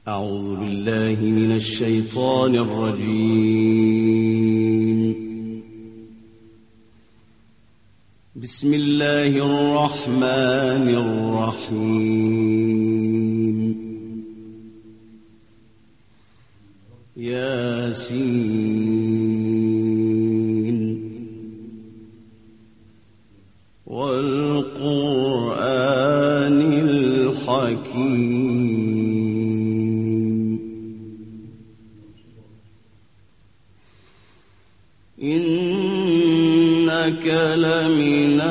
أعوذ بالله من الشيطان الرجيم. بسم الله الرحمن الرحيم. ياسين والقرآن الحكيم. إنك لمن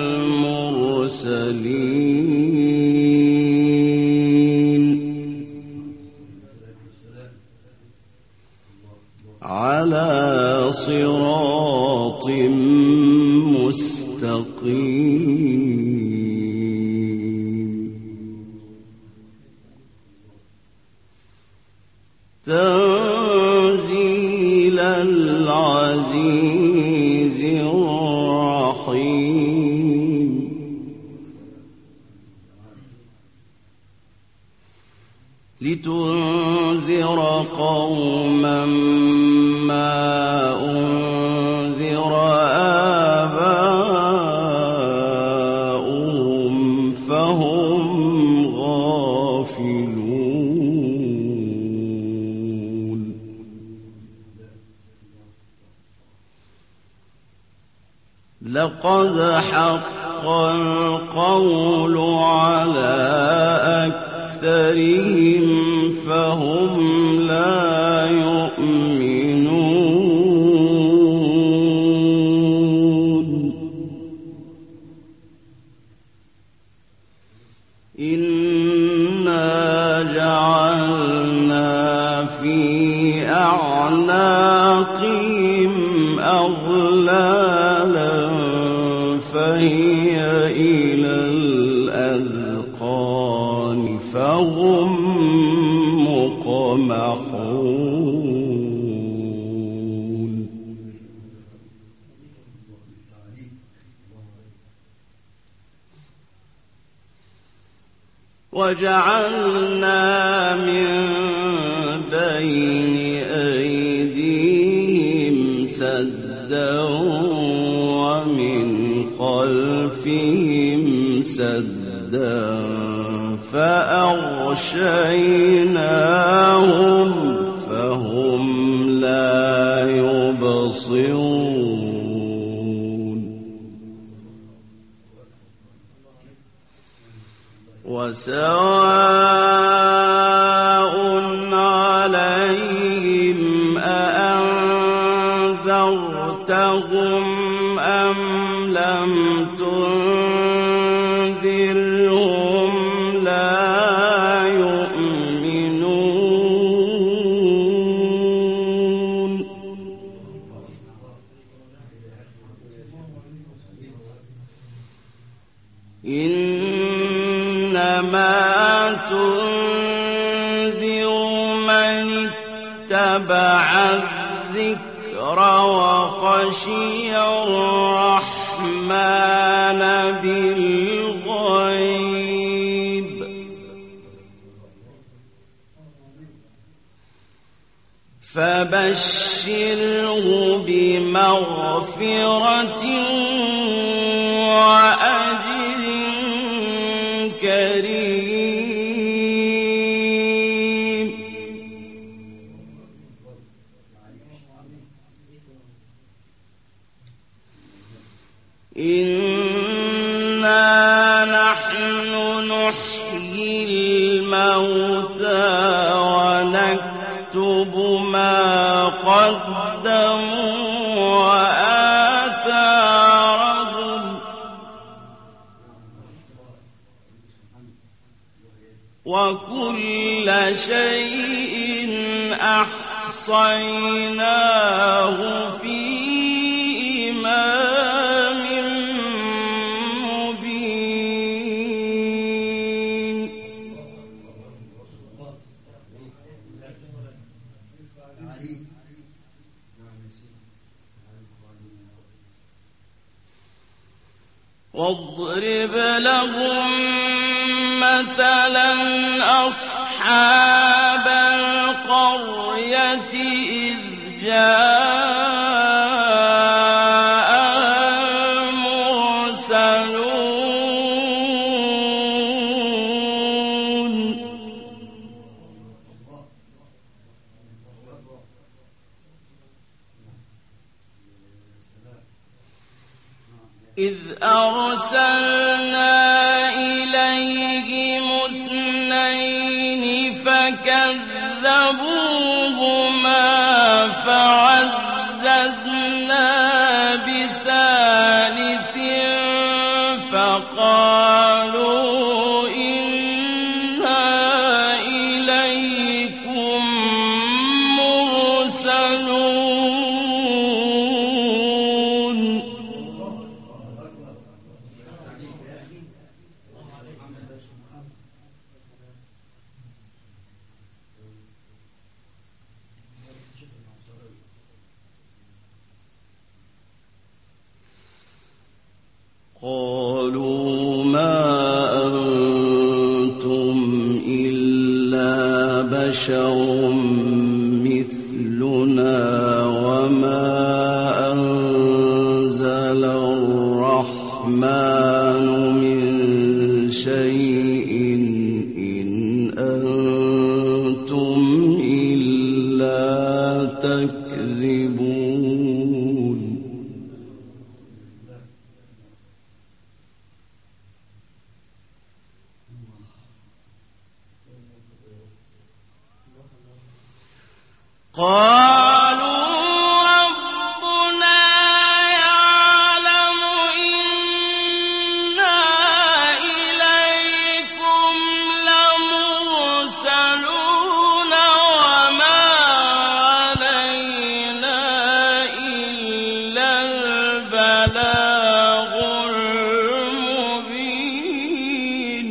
المرسلين على صراط مستقيم. تنزيل العزيز الرحيم. لتنذر قوما ما أنذر آباؤهم فهم غافلون. لقد حق القول على أكثرهم فهم لا يؤمنون. إنا جعلنا في أعناقهم أغلالا فهي إلى الأذقان فهم مقمحون. وجعلنا من بين أيديهم سدا ومن خلفهم سدا فأغشيناهم فهم لا يبصرون. وسواء عليهم أأنذرتهم أم لم تنذرهم لا يؤمنون. إنما تنذر من اتبع الذكر وخشي الرحمن بالغيب فبشره بمغفرة وأجر كريم. إنا نحن نحيي الموتى ونكتب ما قدموا وآثارهم وكل شيء أحصيناه في إمام مبين. واضرب لهم مثلا أصحاب أَصْحَابَ الْقَرْيَةِ إِذْ جَاءَهَا الْمُرْسَلُونَ إِذْ أَرْسَلْنَا إِلَيْهِمُ اثْنَيْنِ فَكَذَّبُوهُمَا فَعَزَّزْنَا بِثَالِثٍ فَقَالُوا إِنَّا إِلَيْكُم مُّرْسَلُونَ قالوا ما أنتم إلا بشر مثلنا وما أنزل الرحمن من شيء إن أنتم إلا تكذبون قالوا ربنا يعلم إنا إليكم لمرسلون وما علينا إلا البلاغ المبين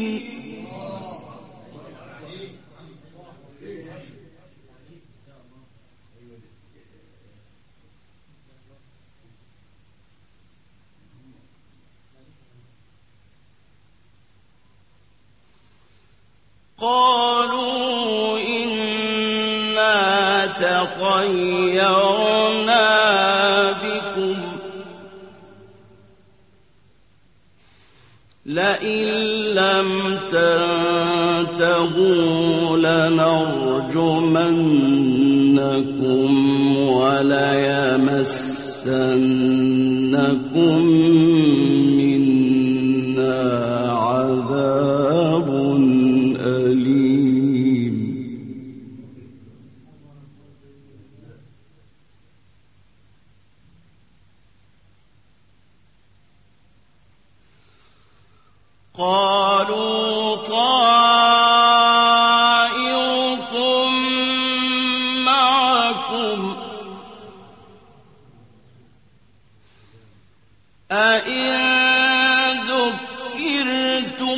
قالوا إنا تطيرنا بكم لئن لم تنتهوا لنرجمنكم وليمسنكم منا عذاب أليم قالوا طائركم معكم أئن ذكرتم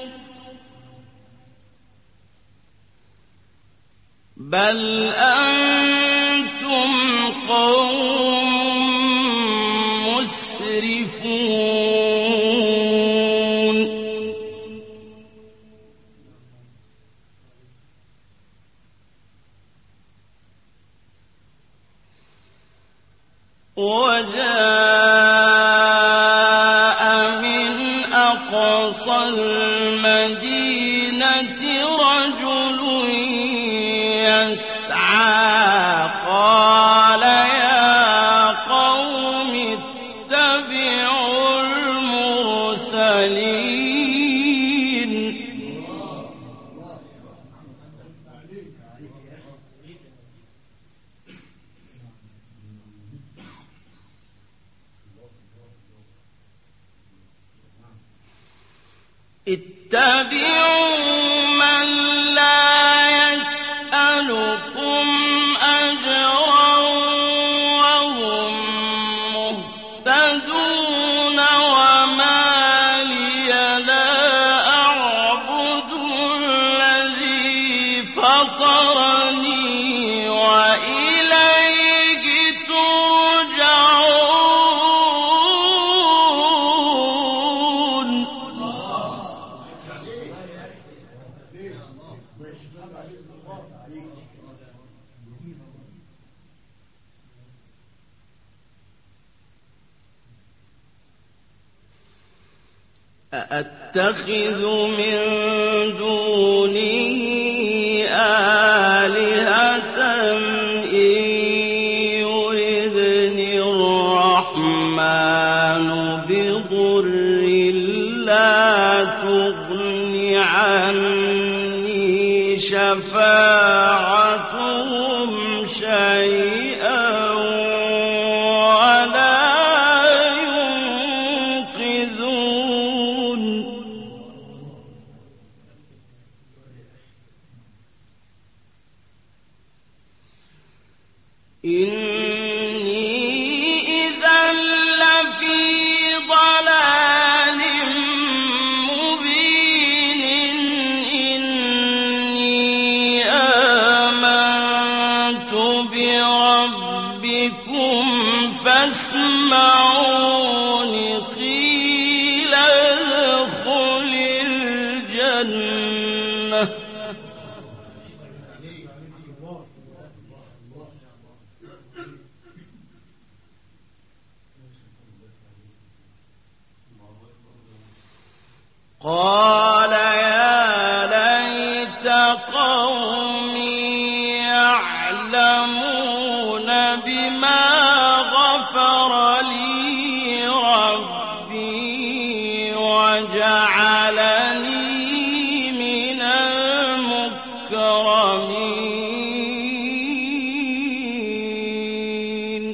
بل أنتم قوم مسرفون وجاء من أقصى المدينة رجل يسعى قال يا قوم اتبعوا المرسلين اتبعوا من لا يسألكم أجرا وهم مهتدون وما لي لا أعبد الذي فطرني وإليه ترجعون أأتخذ من دونه آلهة إن يردني الرحمن بضر لا تغن عني شفاعتهم شيئا فاسمعون قيل ادخل الجنة قال يا ليت قومي يعلمون بما غفر لي ربي وجعلني من المكرمين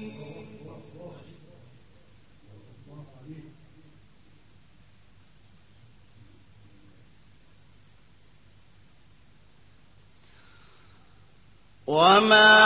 وما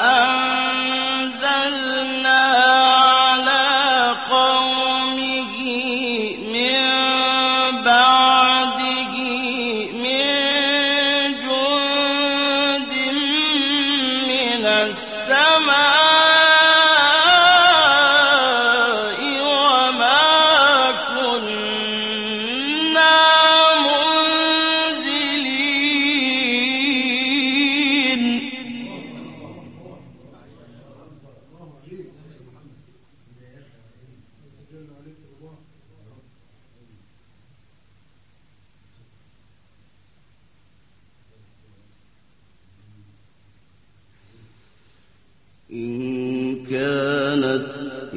إن كانت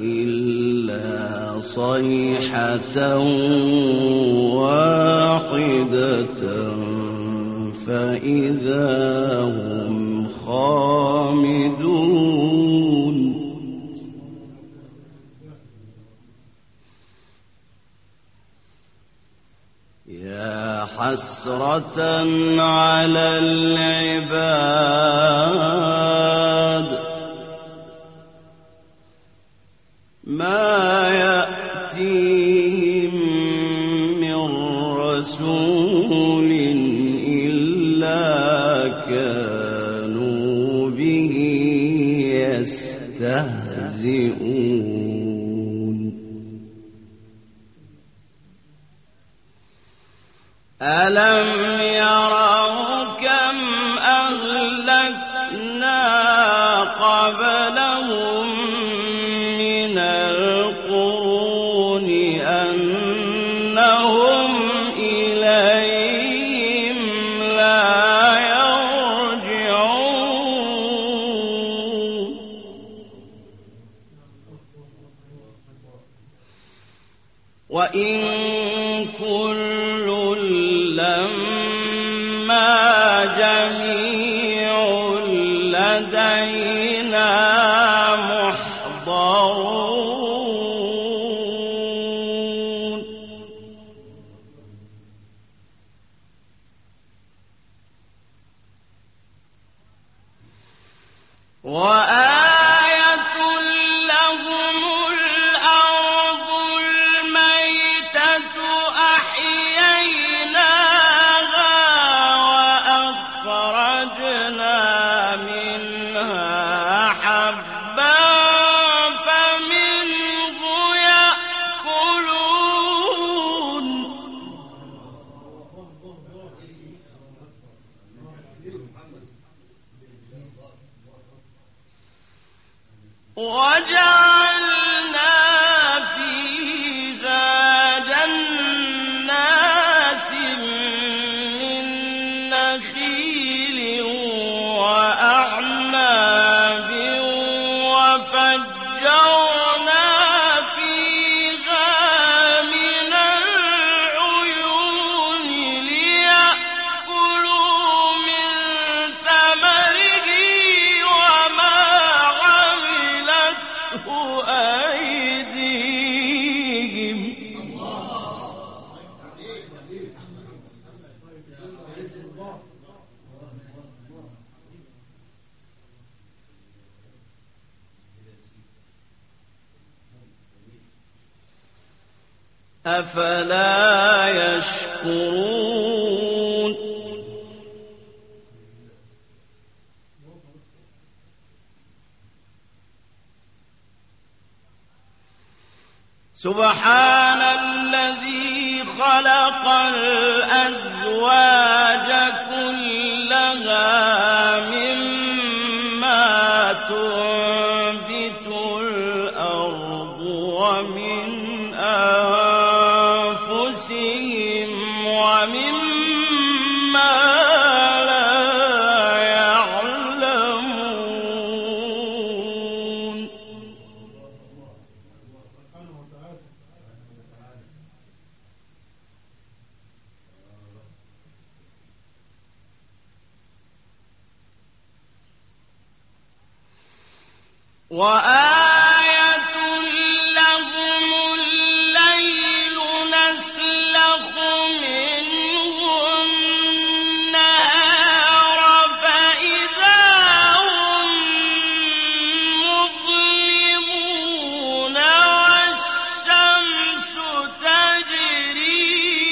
إلا صيحة واحدة فإذا هم خامدون يا حسرة على العباد ما يأتيهم من رسول إلا كانوا به يستهزئون ألم يروا كم أهلكنا قبلهم من القرون أنهم إليهم لا يرجعون وإن كل لما جميع لدينا محضرون وآية لهم الأرض الميتة أحييناها وأخرجنا منها حبا فمنه يأكلون وجعلنا فيها جنات من نخيل وأعناب وفجرنا فيها من العيون ليأكلوا من ثمره وما عملته أيديهم أفلا يشكرون سبحان الذي خلق الأزواج كلها مما تنبت الأرض ومن أنفسهم ومما لا يعلمون وآية لهم الليل نسلخ منه النهار فإذا هم مظلمون والشمس تجري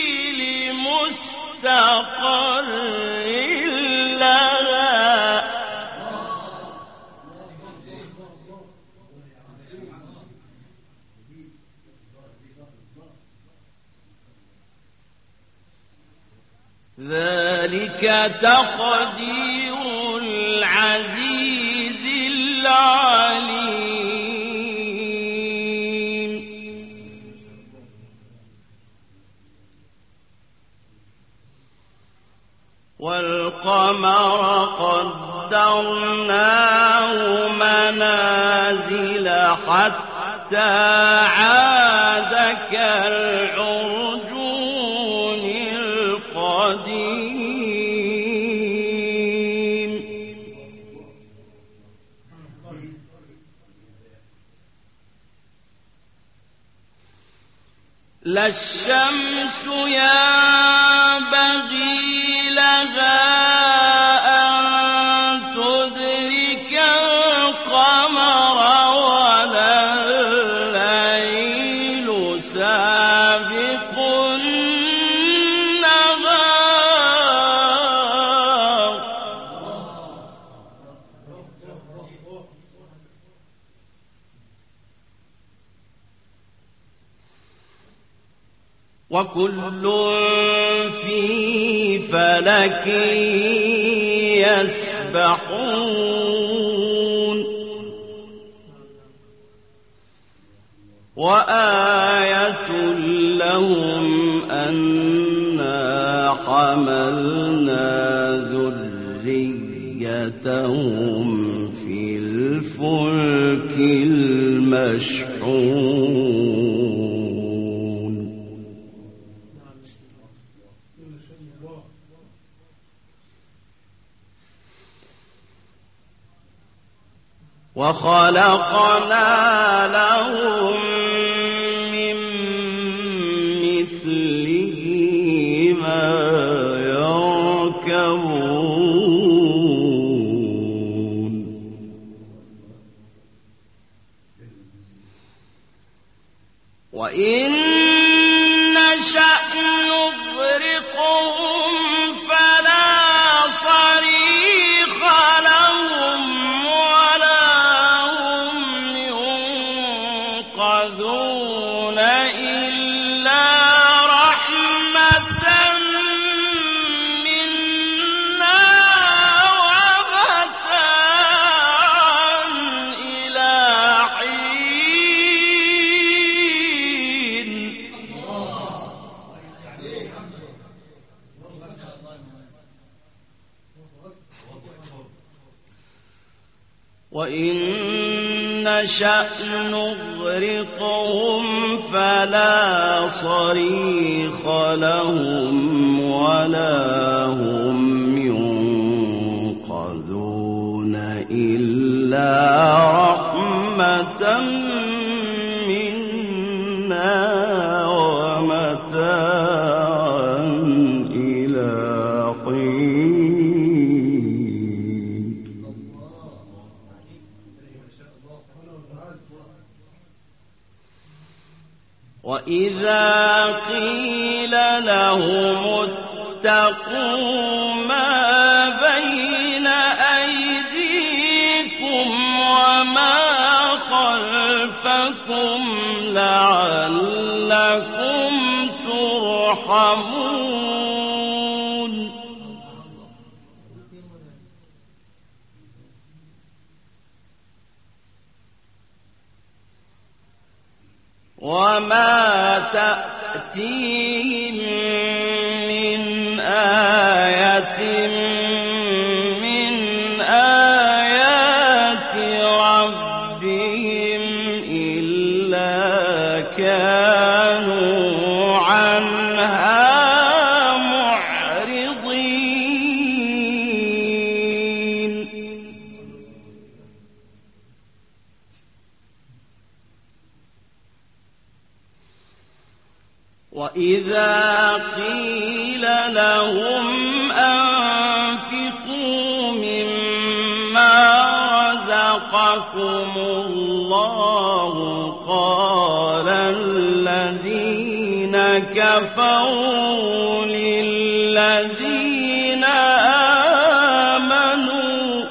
لمستقر لها ذلك تقدير العزيز العليم والقمر قدرناه منازل حتى عاد كالعرجون القديم لا الشمس ينبغي لها أن تدرك القمر ولا الليل سابق النهار وكل في فلك يسبحون وآية لهم أنا حملنا ذريتهم في الفلك المشحون وخلقنا لهم من مثله ما يركبون وإن نشأ نغرقهم فلا صريخ لهم ولا هم ينقذون وإن نشأ نغرقهم فلا صريخ لهم ولا هم ينقذون إلا رحمة منا ومتاعا إلى حين. وإذا قيل لهم اتقوا ما بين أيديكم وما خلفكم لعلكم ترحمون. وما تأتيهم من آية من آيات ربهم إلا كانوا عنها معرضين. وإذا قيل لهم أنفقوا مما رزقكم الله قال الذين كفروا للذين آمنوا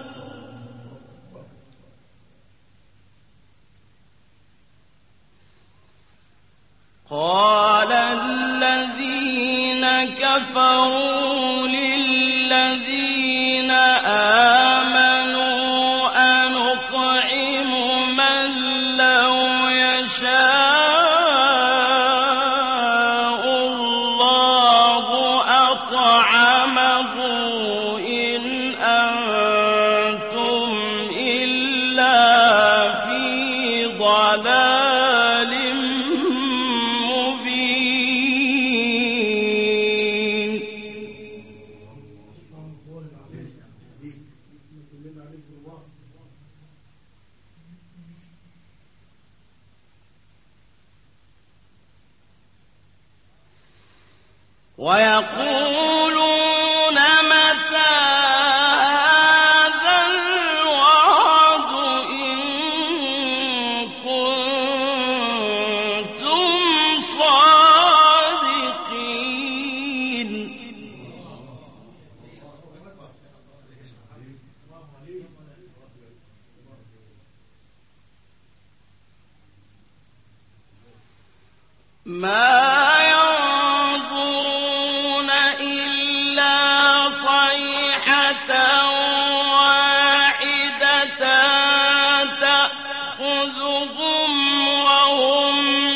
أنطعم من لو يشاء الله أطعمه إن أنتم إلا في ضلال مبين. ويقولون متى هذا الوعد إن كنتم صادقين. ما ينظرون إلا صيحة واحدة تأخذهم وهم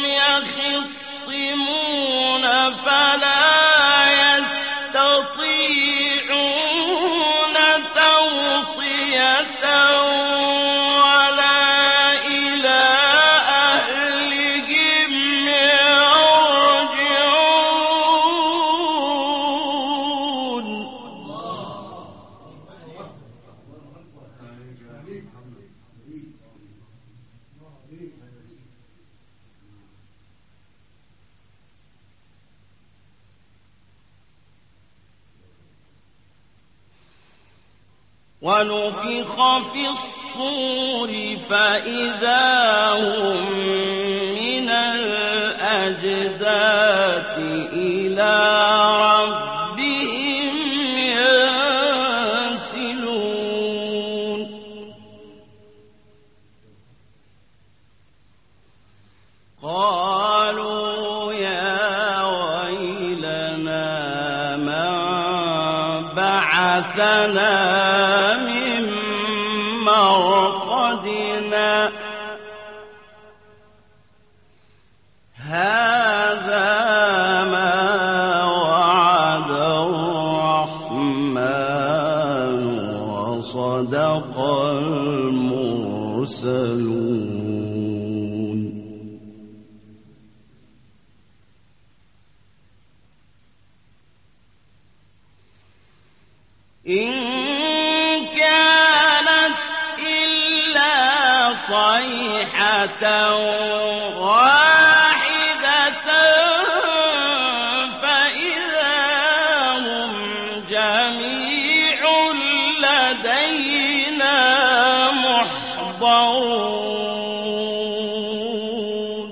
يخصمون فلا يستطيعون توصية ولا إلى أهلهم يرجعون. ونفخ في الصور فإذا هم من الأجداث إلى ربهم ينسلون. قالوا يا ويلنا من بعثنا من مرقدنا هذا ما وعد الرحمن وصدق المرسلون. المرسلون إن كانت إلا صيحة واحدة فإذا هم جميع لدينا محضرون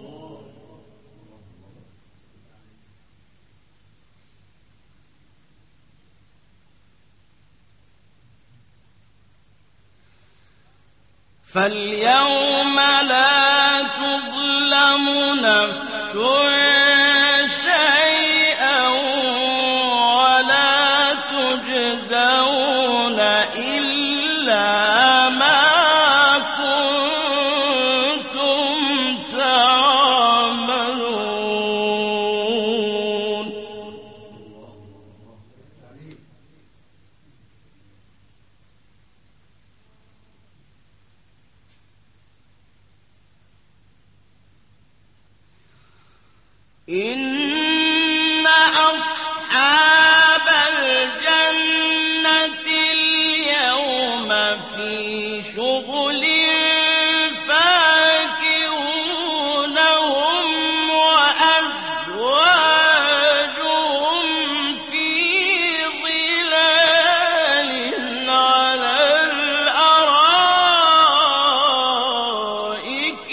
فاليوم لا تظلم نفس شيئا ولا تجزون إلا ما كنتم تعملون إن أصحاب الجنة اليوم في شغل فاكهون هم وأزواجهم في ظلال على الأرائك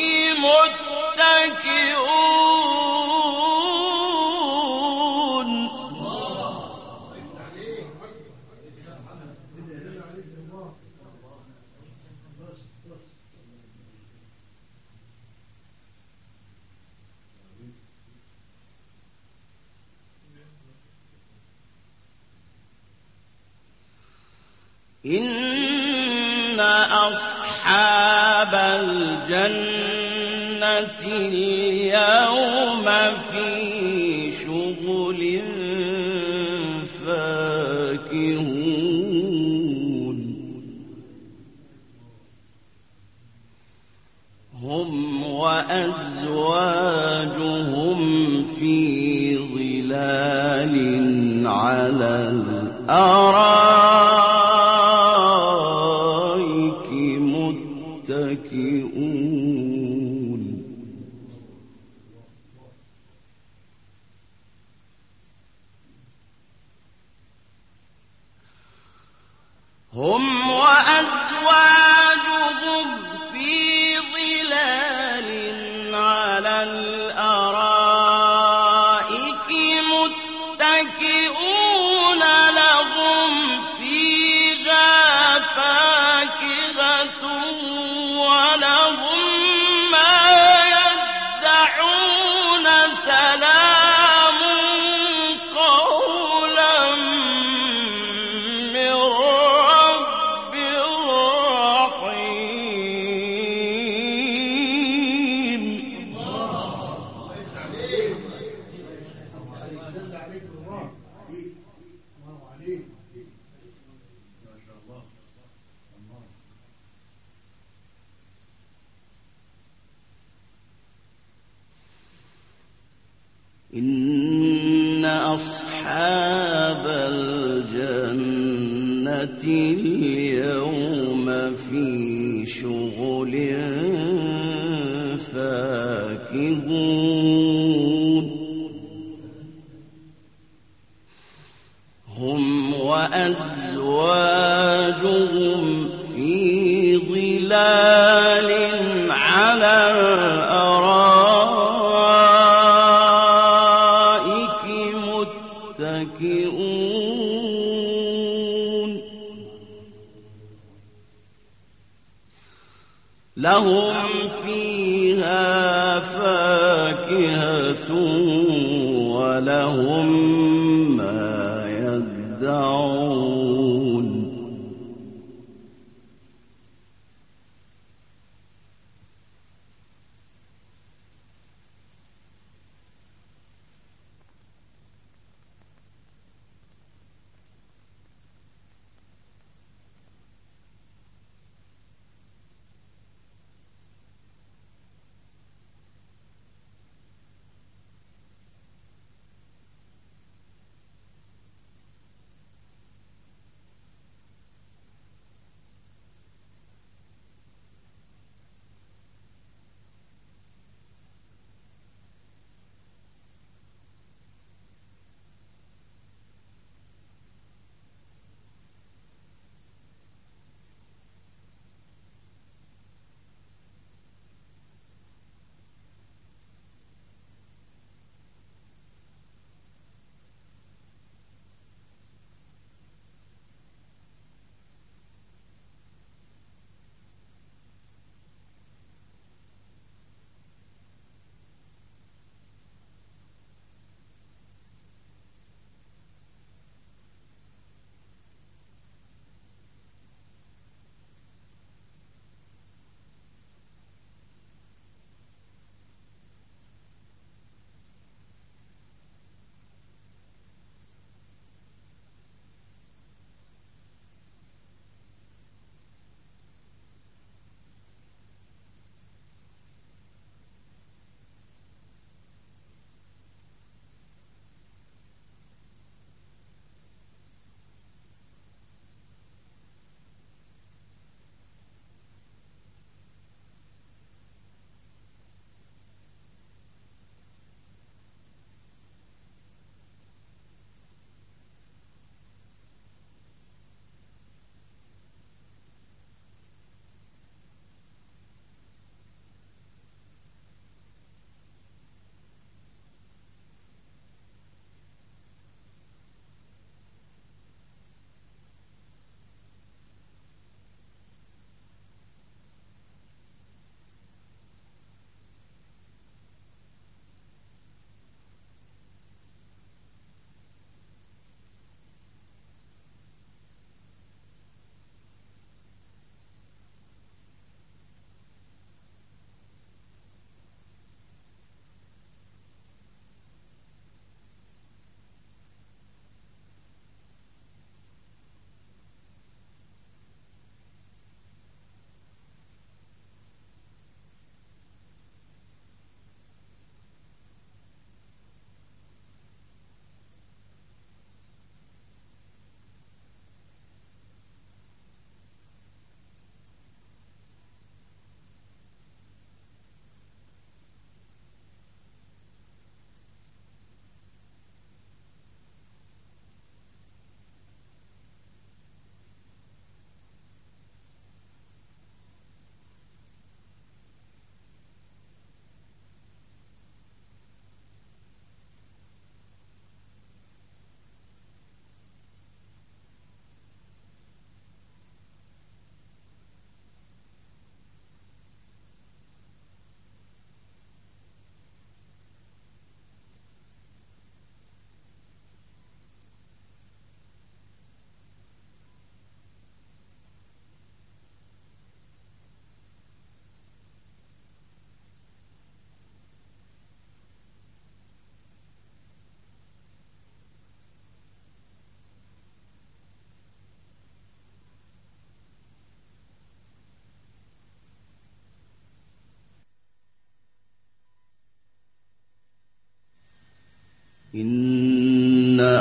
متكئون إن أصحاب الجنة اليوم في شغل فاكهون هم وأزواجهم في ظلال على الأرائك متكئون هم وأزواجهم في ظلال على الأرائك متكئون لهم فيها فاكهة ولهم ما يدعون سلام قولا من رب رحيم إن أصحاب الجنة اليوم في شغل فاكهون هم وأزواجهم في ظلال على الأرائك متكئون لهم فيها فاكهة ولهم ما يدعون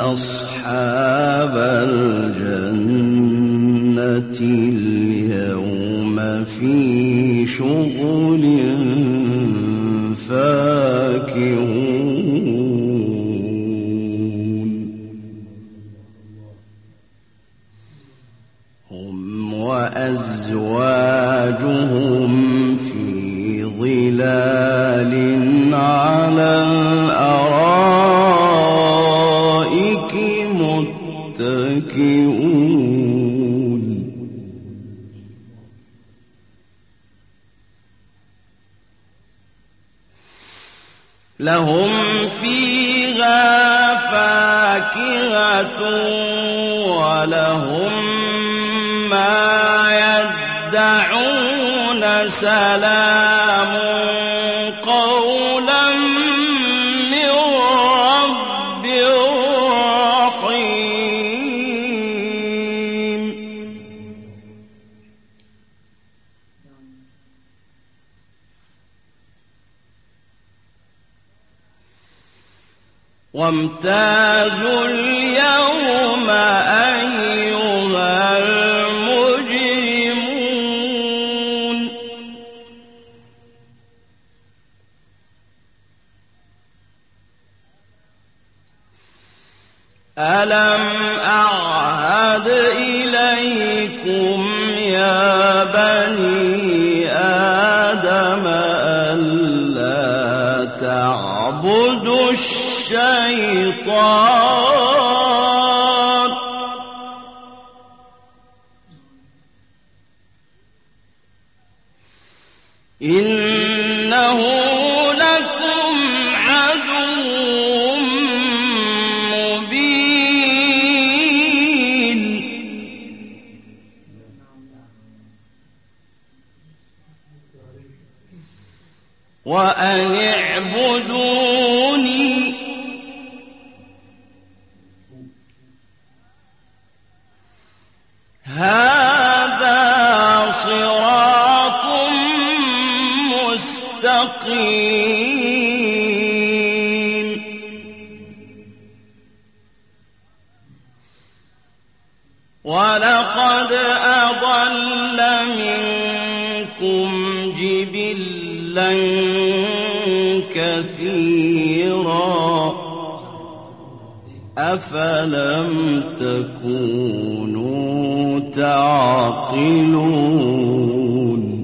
أصحاب الجنة اليوم في شغل فاكهون هم وأزواجهم في ظلال على الأرائك متكئون لهم فيها فاكهة ولهم ما يدعون سلام قولا من رب رحيم وامتازوا اليوم أيها المجرمون ألم أعهد إليكم يا بني آدم ألا تعبدوا الشيطان إنه لكم عدو مبين وأن اعبدوني هذا صراط مستقيم ولقد أضل منكم جبلا كثيرا أفلم تكونوا تعقلون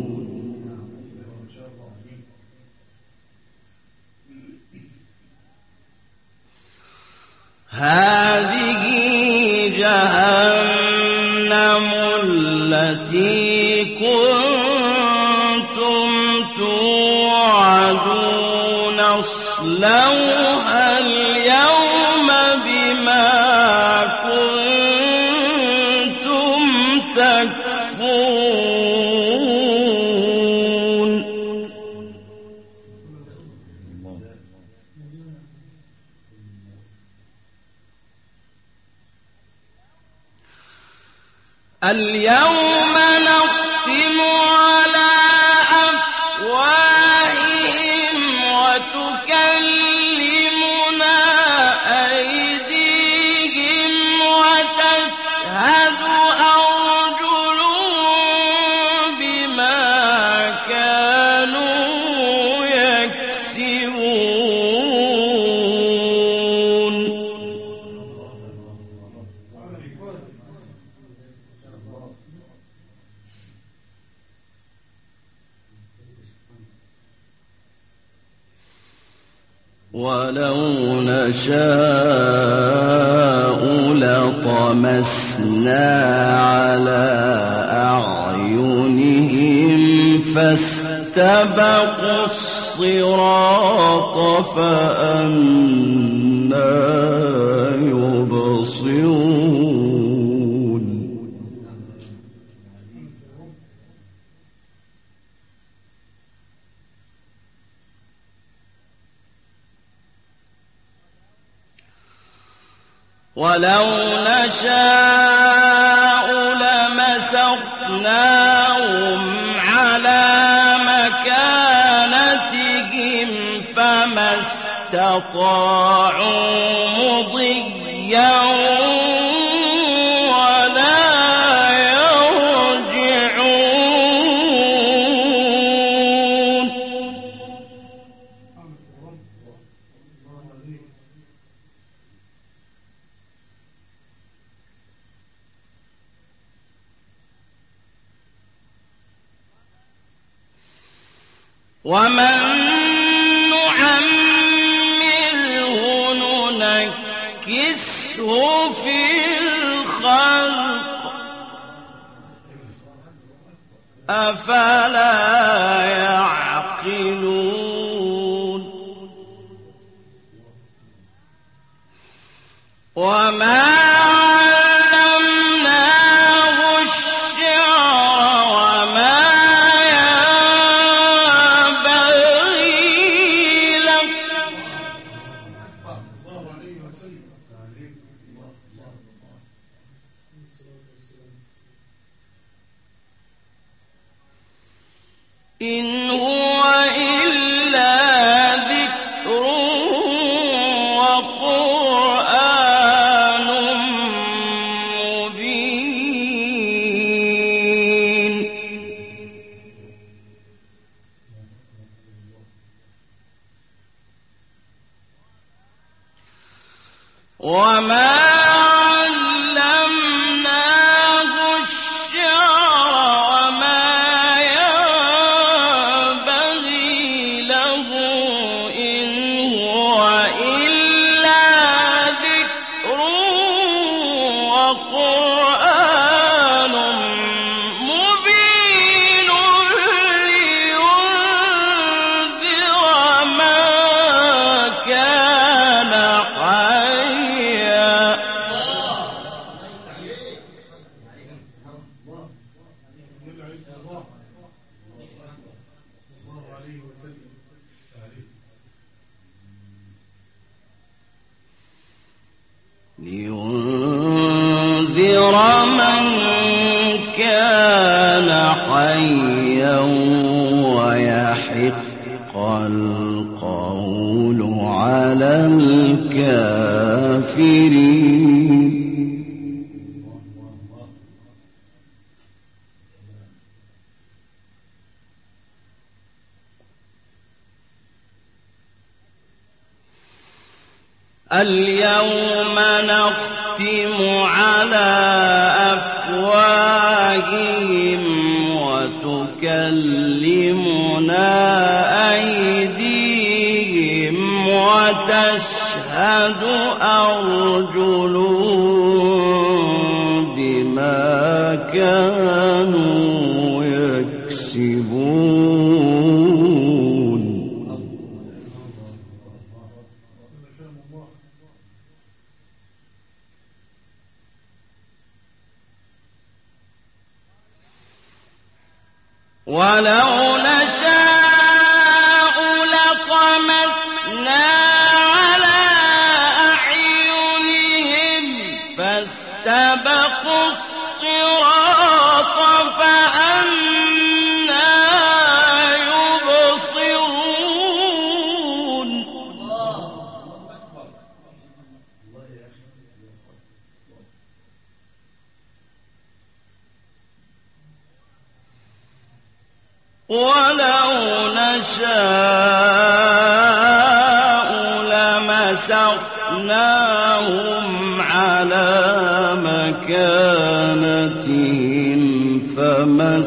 هذه جهنم التي كنتم توعدون اصلوها اليوم بما كنتم تكفرون اليوم نختم على أفواههم وتكلمنا أيديهم وتشهد أرجلهم بما كانوا يكسبون ولو نشاء لطمسنا على أعينهم فاستبقوا الصراط فأنى يبصرون ولو نشاء لمسخناهم على مكانتهم فما استطاعوا مضيا ومن نعمره ننكسه في الخلق أفلا يعقلون وما إن هو إلا ذكر وقرآن مبين وما لينذر من كان حيا ويحق القول على الكافرين اليوم نختم على أفواههم وتكلمنا أيديهم وتشهد أرجلهم بما كانوا يكسبون ولو نشاء لطمسنا على أعينهم فاستبقوا الصراط فأنى يبصرون ولو نشاء لمسخناهم على مكانتهم فما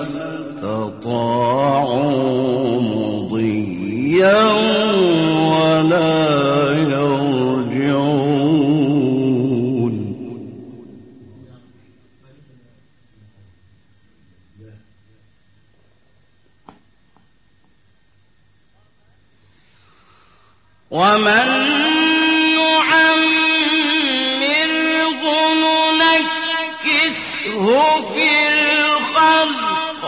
استطاعوا مضيا ولا يرجعون ومن نعمره ننكسه في الخلق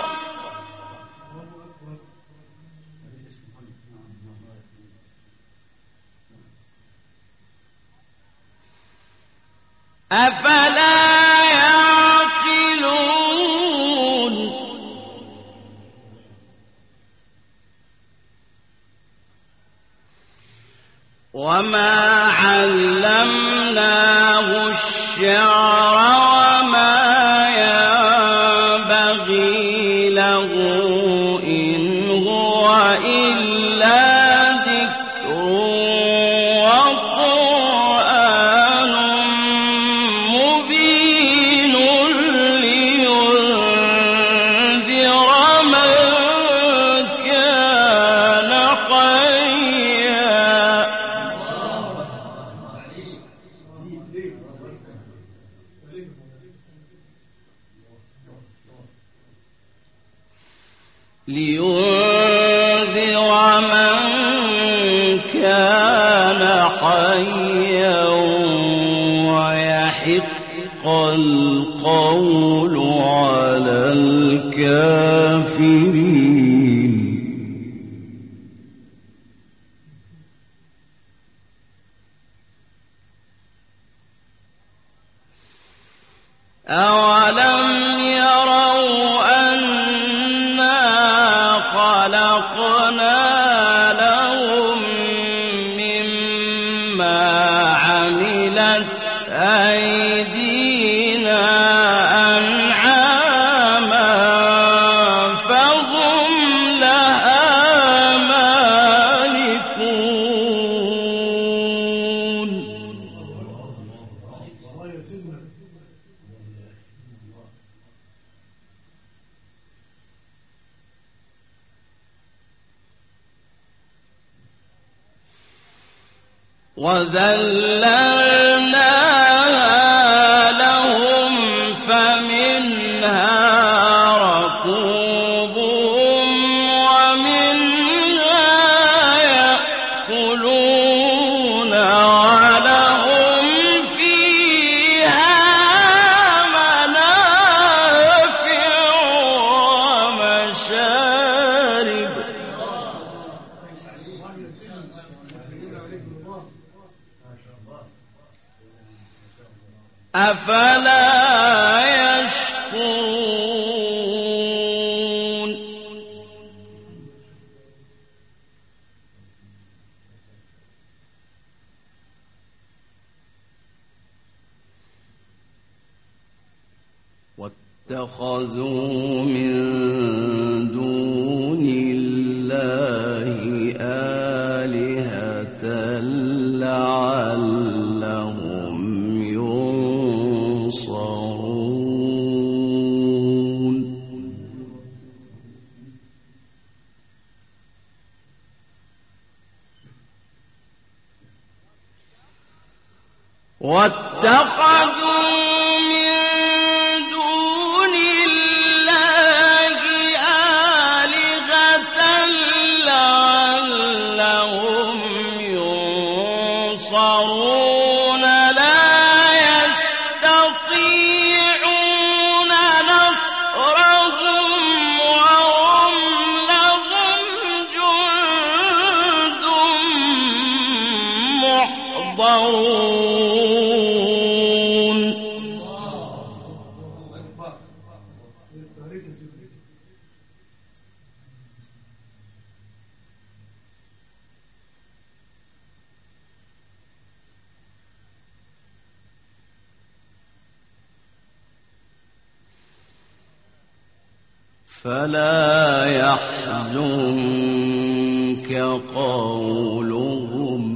أفلا يعقلون وما علمناه القول على الكافرين. أولم يروا أنا خلقنا لهم مما عملت أيدينا أنعاما فهم لها مالكون. وذللناها لهم فمنها ركوبهم ومنها يأكلون ولهم فيها منافع ومشارب. أفلا يشكرون. واتخذوا من دون الله آلهة لعلهم ينصرون. واتخذوا من دون الله آلهة لعلهم ينصرون لا يستطيعون نصرهم وهم لهم جند محضرون. فلا يحزنك قولهم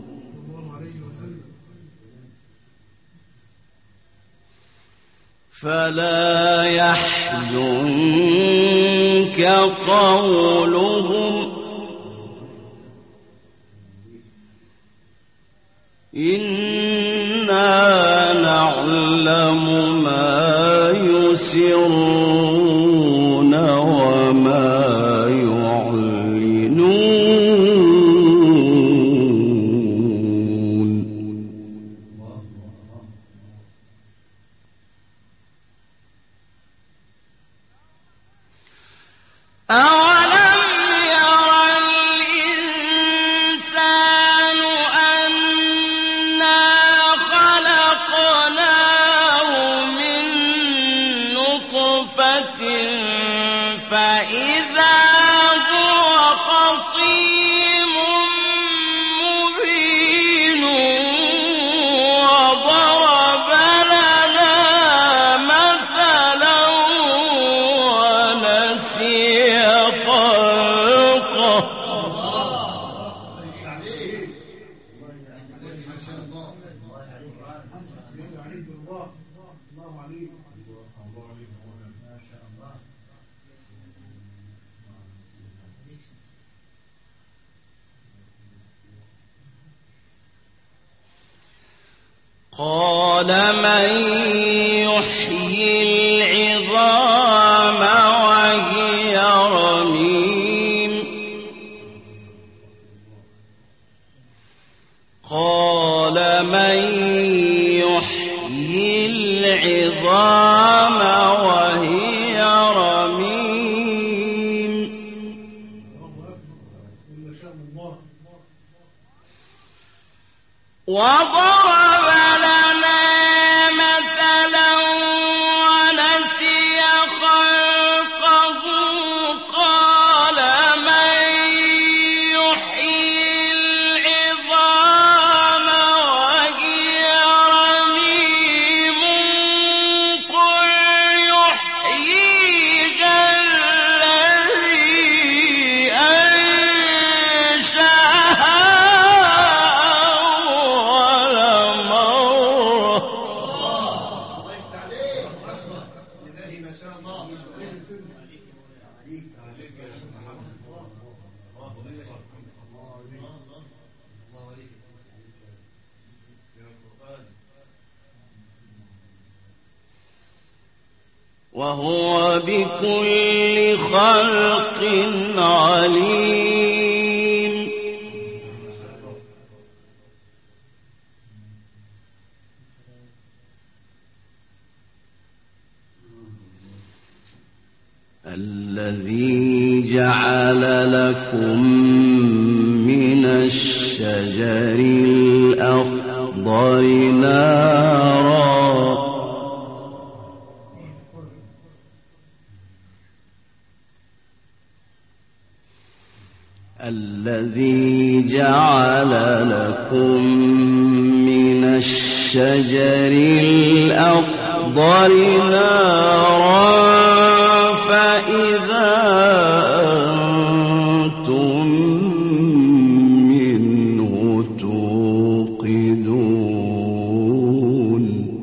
إنا نعلم ما يسرون وما يعلنون. أولم ير الإنسان أنا خلقناه من نطفة فإذا هو خصيم مبين وضرب لنا قال من يحيي العظام وهي رميم قال من يحيي العظام وهي رميم وضرب لنا مثلا ونسي خلقه قال من يحيي العظام وهي رميم قل يحييها الذي أنشأها وهو بكل خلق عليم الذي جعل لكم من الشجر الأخضر نارا الذي جعل لكم من الشجر الأخضر نارا فإذا أنتم منه توقدون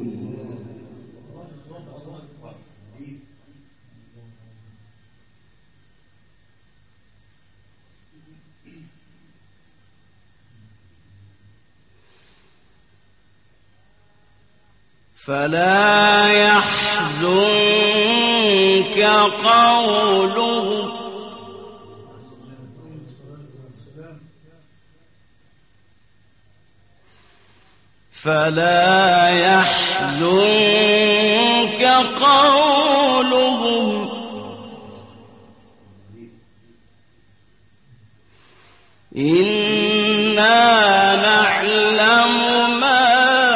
فلا يحزنك قولهم فلا يحزنك قولهم إنا نعلم ما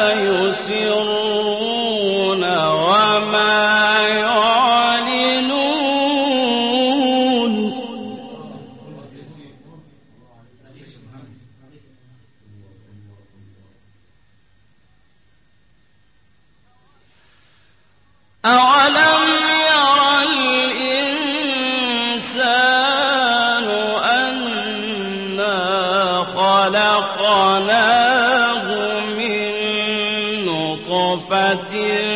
يسرون وما يعلنون أولم ير الإنسان أنا خلقناه من نطفة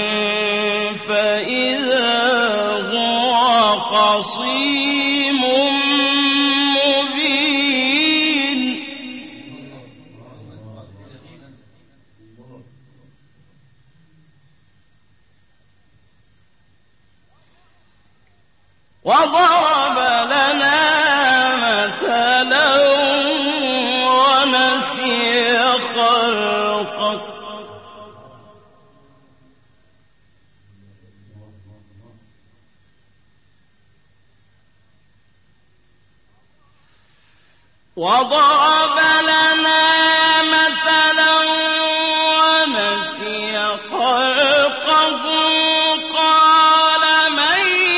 فإذا هو خصيم مبين وضرب لنا مثلا ونسي خلقه وضرب لنا مثلا ونسي خلقه قال من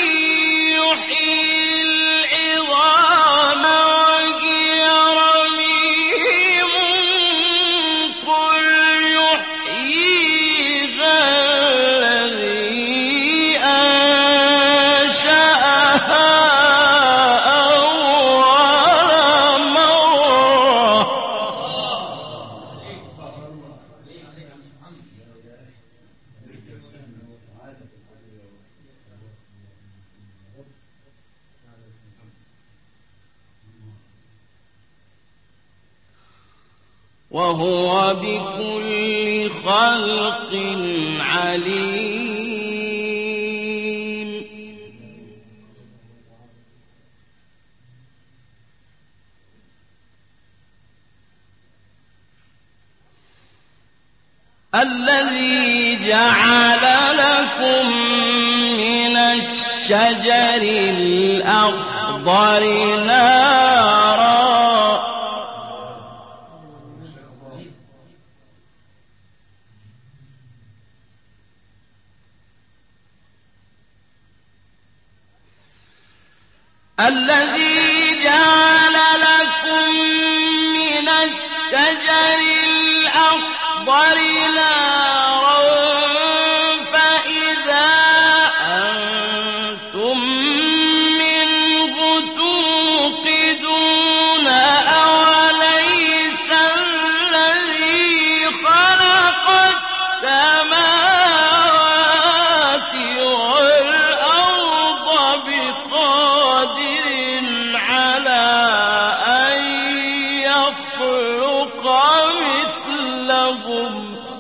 يحيي العظام وهي رميم قل يحييها الذي أنشأها أول مرة وهو بكل خلق عليم. الذي جعل لكم من الشجر الأخضر نارا الذي جعل لكم من الشجر الأخضر نارا فإذا أنتم منه توقدون. أوليس الذي خلق السماوات والأرض بقادر على أن يخلق مثلهم.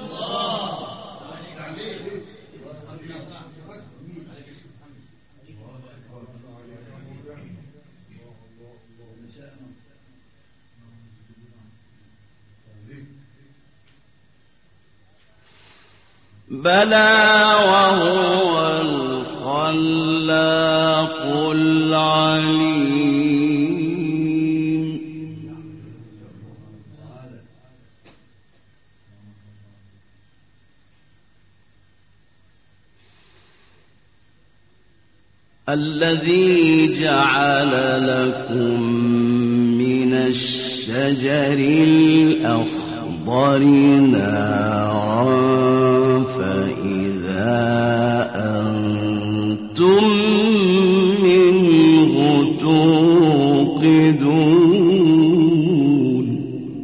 بلى وهو الخلاق العليم. الذي جعل لكم من الشجر الأخضر نارا فإذا أنتم منه توقدون.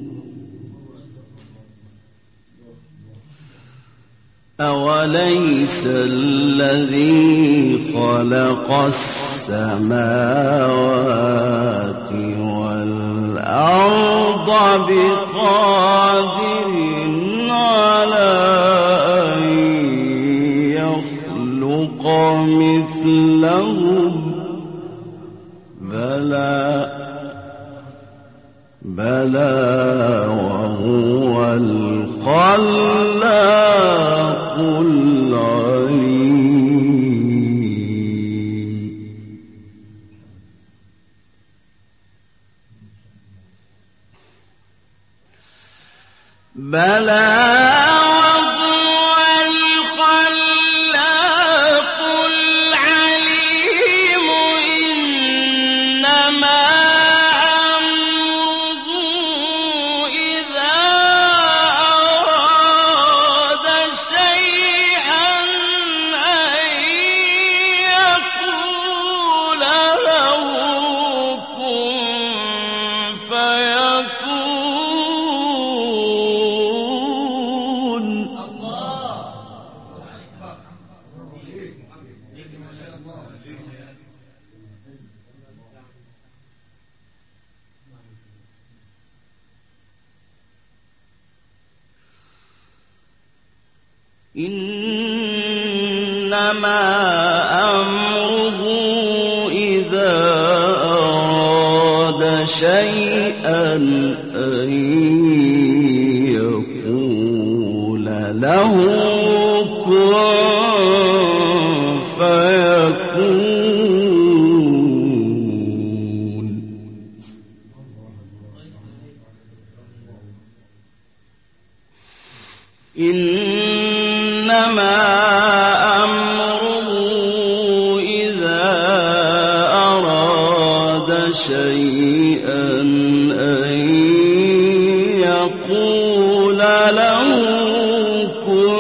أوليس الذي خلق السماوات والأرض بقادر على أن يخلق مثلهم؟ بلى وهو الخلاق العليم. بلى إنما أمره إذا أراد شيئا أن يقول له كن فيكون. إنما أمره إذا أراد شيئا أن يقول له كن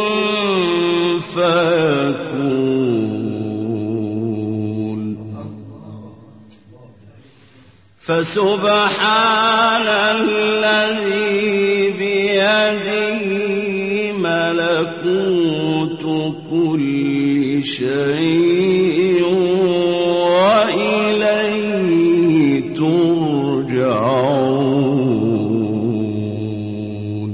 فيكون. فسبحان الذي بيده ملكوت كل شيء وإليه ترجعون.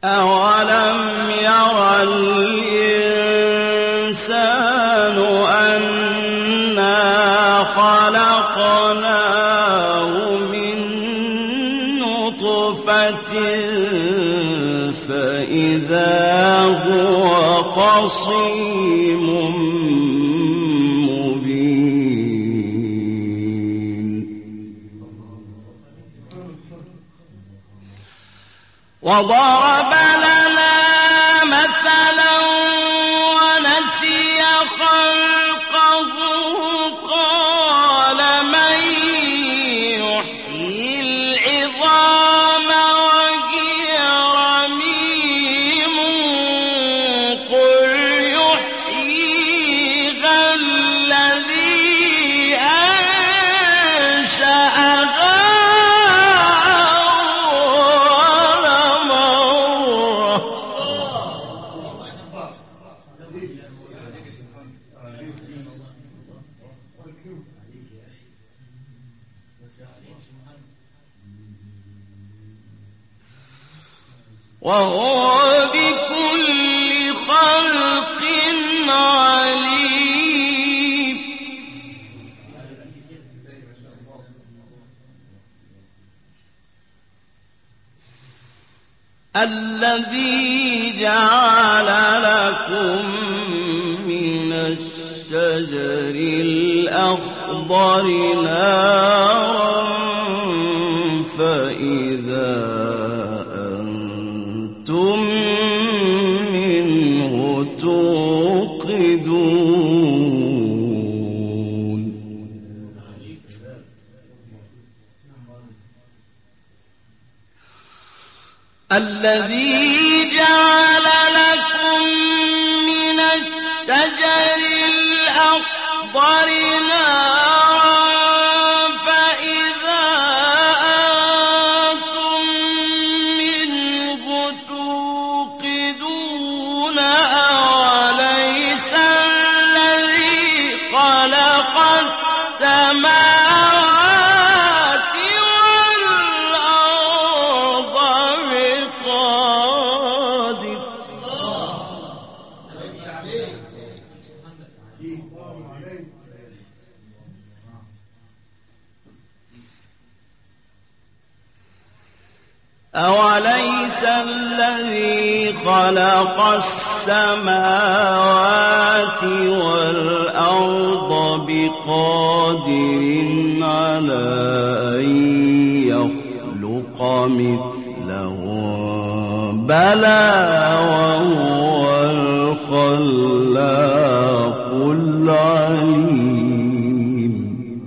أولم ير الإنسان أنا خلقناه من نطفة فإذا هو خصيم مبين وضرب لنا مثلا ونسي خلقه قال من يحيي العظام وهي رميم قل يحييها الذي أنشأها وهو بكل خلق عليم الذي جعل لكم من الشجر الأخضر نارا فإذا أنتم منه توقدون الذي جعل لكم من الشجر الأخضر نارا فإذا أنتم منه توقدون أوليس الذي خلق السماوات والأرض بقادر أوليس الذي خلق السماوات والأرض بقادر على أن يخلق مثلهم بلى وهو الخلاق العليم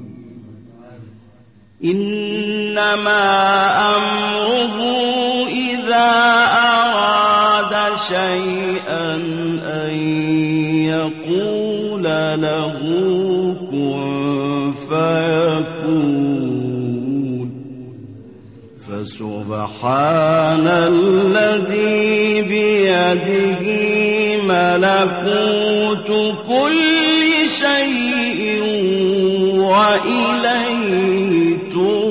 إنما أمره إذا أراد شيئا أن يقول له كن فيكون فسبحان الذي بيده ملكوت كل شيء وإليه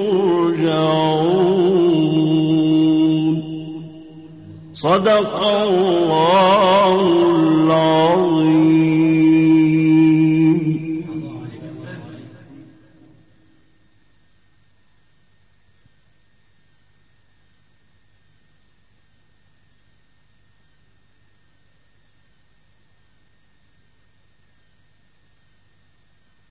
ترجعون صدق الله العظيم